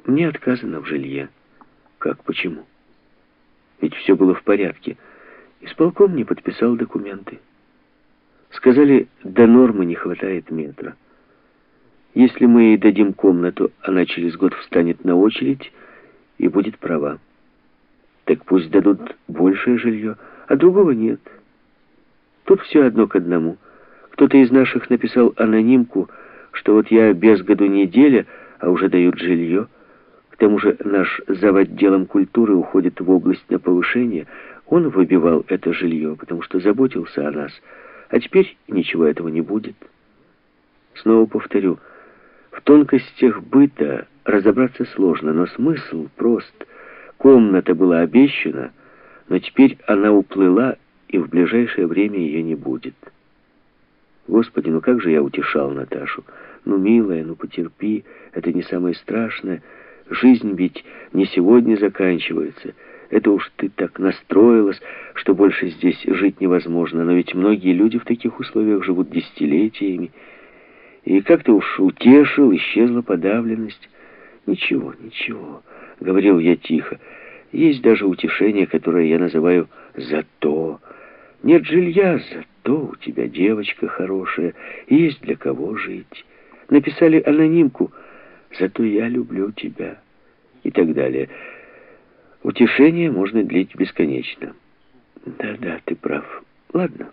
Мне отказано в жилье. Как, почему? Ведь все было в порядке. Исполком не подписал документы. Сказали, до нормы не хватает метра. Если мы ей дадим комнату, она через год встанет на очередь и будет права. Так пусть дадут большее жилье, а другого нет. Тут все одно к одному. Кто-то из наших написал анонимку, что вот я без году неделя, а уже дают жилье. К тому же наш завотделом культуры уходит в область на повышение. Он выбивал это жилье, потому что заботился о нас. А теперь ничего этого не будет. Снова повторю, в тонкостях быта разобраться сложно, но смысл прост. Комната была обещана, но теперь она уплыла, и в ближайшее время ее не будет. Господи, ну как же я утешал Наташу. Ну, милая, ну потерпи, это не самое страшное. Жизнь ведь не сегодня заканчивается. Это уж ты так настроилась, что больше здесь жить невозможно. Но ведь многие люди в таких условиях живут десятилетиями. И как-то уж утешил, исчезла подавленность. «Ничего, ничего», — говорил я тихо. «Есть даже утешение, которое я называю «зато». Нет жилья, зато у тебя девочка хорошая, есть для кого жить. Написали анонимку, зато я люблю тебя». И так далее. Утешение можно длить бесконечно. Да, ты прав. Ладно.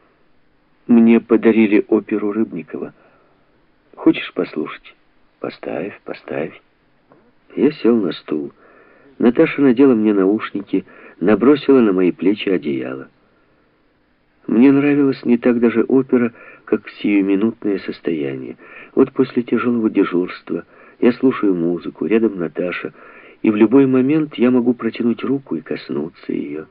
Мне подарили оперу Рыбникова. Хочешь послушать? Поставь. Я сел на стул. Наташа надела мне наушники, набросила на мои плечи одеяло. Мне нравилась не так даже опера, как сиюминутное состояние. Вот после тяжелого дежурства я слушаю музыку, рядом Наташа, и в любой момент я могу протянуть руку и коснуться ее.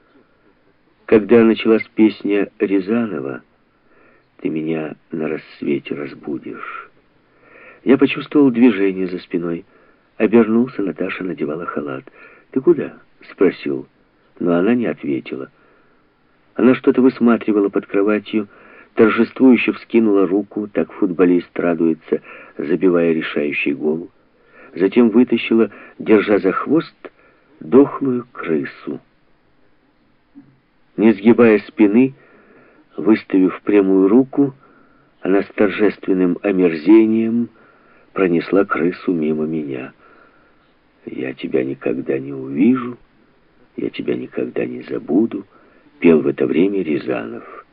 Когда началась песня Рязанова «Ты меня на рассвете разбудишь», я почувствовал движение за спиной. Обернулся, Наташа надевала халат. «Ты куда?» — спросил. Но она не ответила. Она что-то высматривала под кроватью, торжествующе вскинула руку, так футболист радуется, забивая решающий гол. Затем вытащила, держа за хвост, дохлую крысу. Не сгибая спины, выставив прямую руку, она с торжественным омерзением пронесла крысу мимо меня. «Я тебя никогда не увижу, я тебя никогда не забуду», — пел в это время Рязанов.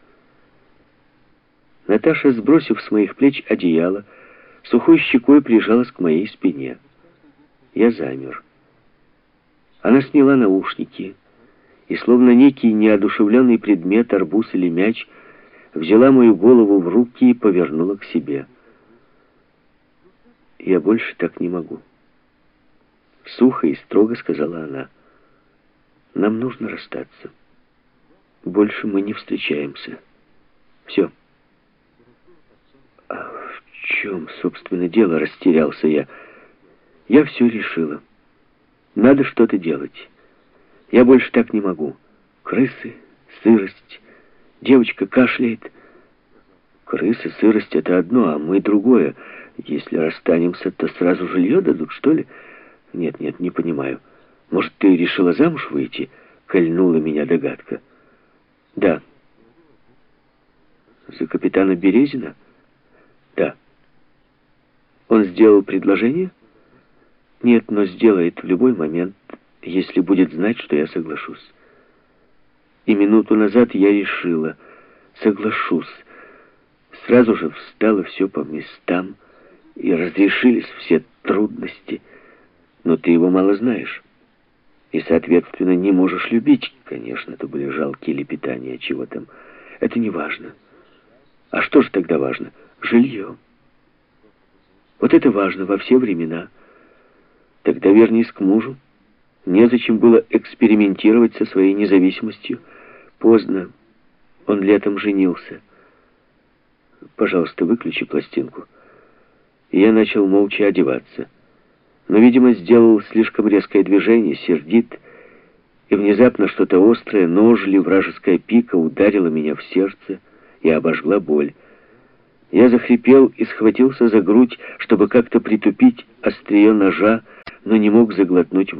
Наташа, сбросив с моих плеч одеяло, сухой щекой прижалась к моей спине. Я замер. Она сняла наушники и, словно некий неодушевленный предмет, арбуз или мяч, взяла мою голову в руки и повернула к себе. «Я больше так не могу», — сухо и строго сказала она. «Нам нужно расстаться. Больше мы не встречаемся. Все». «А в чем, собственно, дело?» — растерялся я. «Я все решила. Надо что-то делать. Я больше так не могу. Крысы, сырость, девочка кашляет». «Крысы, сырость — это одно, а мы другое. Если расстанемся, то сразу жилье дадут, что ли?» «Нет, не понимаю. Может, ты решила замуж выйти?» — кольнула меня догадка. «Да». «За капитана Березина?» «Да». «Он сделал предложение?» «Нет, но сделает в любой момент, если будет знать, что я соглашусь. И минуту назад я решила, соглашусь. Сразу же встало все по местам, и разрешились все трудности. Но ты его мало знаешь. И, соответственно, не можешь любить. Конечно, это были жалкие лепетания, чего там. Это не важно. А что же тогда важно? Жилье. Вот это важно во все времена. Тогда вернись к мужу. Незачем было экспериментировать со своей независимостью. Поздно. Он летом женился. Пожалуйста, выключи пластинку. И я начал молча одеваться. Но, видимо, сделал слишком резкое движение, сердит, и внезапно что-то острое, нож или вражеская пика ударила меня в сердце и обожгла боль. Я захрипел и схватился за грудь, чтобы как-то притупить острие ножа, но не мог заглотнуть